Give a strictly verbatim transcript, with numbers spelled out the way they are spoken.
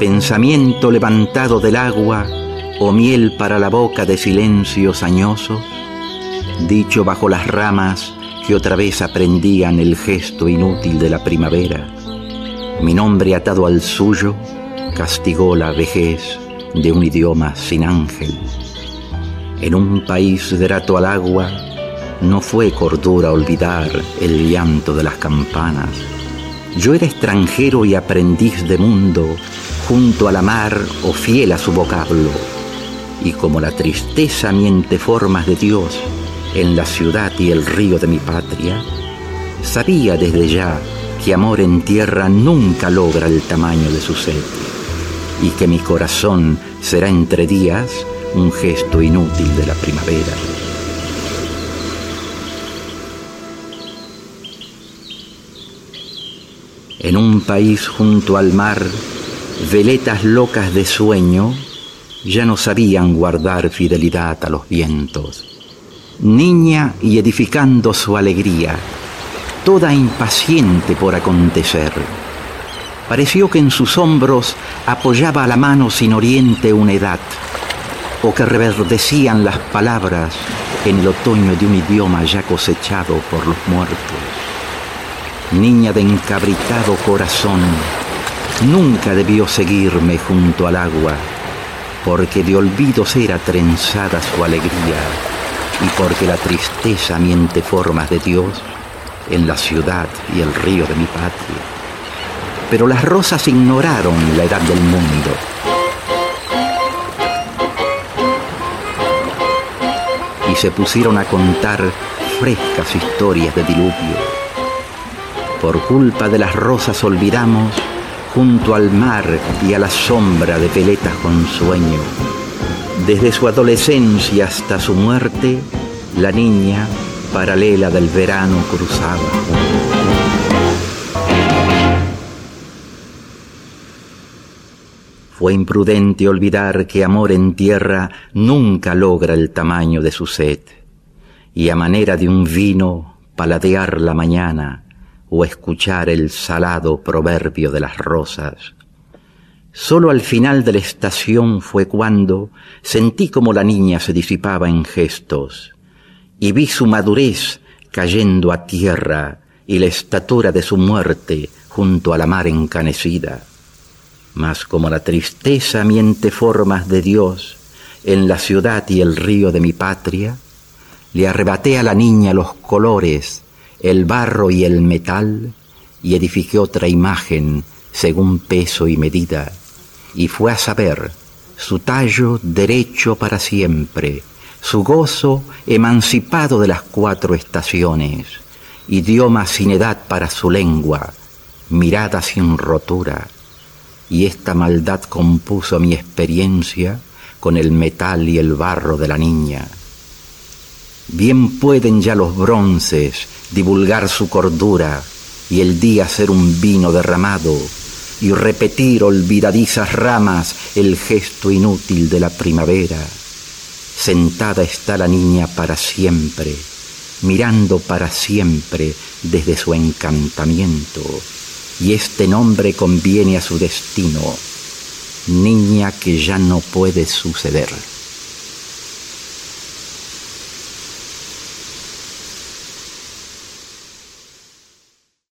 pensamiento levantado del agua o miel para la boca de silencios añosos, dicho bajo las ramas que otra vez aprendían el gesto inútil de la primavera. Mi nombre atado al suyo castigó la vejez de un idioma sin ángel. En un país grato al agua no fue cordura olvidar el llanto de las campanas. Yo era extranjero y aprendiz de mundo junto a la mar o fiel a su vocablo. Y como la tristeza miente formas de Dios en la ciudad y el río de mi patria, sabía desde ya que amor en tierra nunca logra el tamaño de su sed, y que mi corazón será entre días un gesto inútil de la primavera. En un país junto al mar, veletas locas de sueño ya no sabían guardar fidelidad a los vientos. Niña y edificando su alegría, toda impaciente por acontecer, pareció que en sus hombros apoyaba a la mano sin oriente una edad, o que reverdecían las palabras en el otoño de un idioma ya cosechado por los muertos. Niña de encabritado corazón, nunca debió seguirme junto al agua, porque de olvidos era trenzada su alegría, y porque la tristeza miente formas de Dios en la ciudad y el río de mi patria. Pero las rosas ignoraron la edad del mundo. Y se pusieron a contar frescas historias de diluvio. Por culpa de las rosas olvidamos, junto al mar y a la sombra de veletas con sueño, desde su adolescencia hasta su muerte, la niña paralela del verano cruzaba. Fue imprudente olvidar que amor en tierra nunca logra el tamaño de su sed, y a manera de un vino paladear la mañana o escuchar el salado proverbio de las rosas. Solo al final de la estación fue cuando sentí como la niña se disipaba en gestos y vi su madurez cayendo a tierra y la estatura de su muerte junto a la mar encanecida. Mas como la tristeza miente formas de Dios en la ciudad y el río de mi patria, le arrebaté a la niña los colores, el barro y el metal, y edifiqué otra imagen según peso y medida, y fue a saber su tallo derecho para siempre, su gozo emancipado de las cuatro estaciones, idioma sin edad para su lengua, mirada sin rotura, y esta maldad compuso mi experiencia con el metal y el barro de la niña. Bien pueden ya los bronces divulgar su cordura y el día ser un vino derramado y repetir olvidadizas ramas el gesto inútil de la primavera. Sentada está la niña para siempre, mirando para siempre desde su encantamiento, y este nombre conviene a su destino, niña que ya no puede suceder.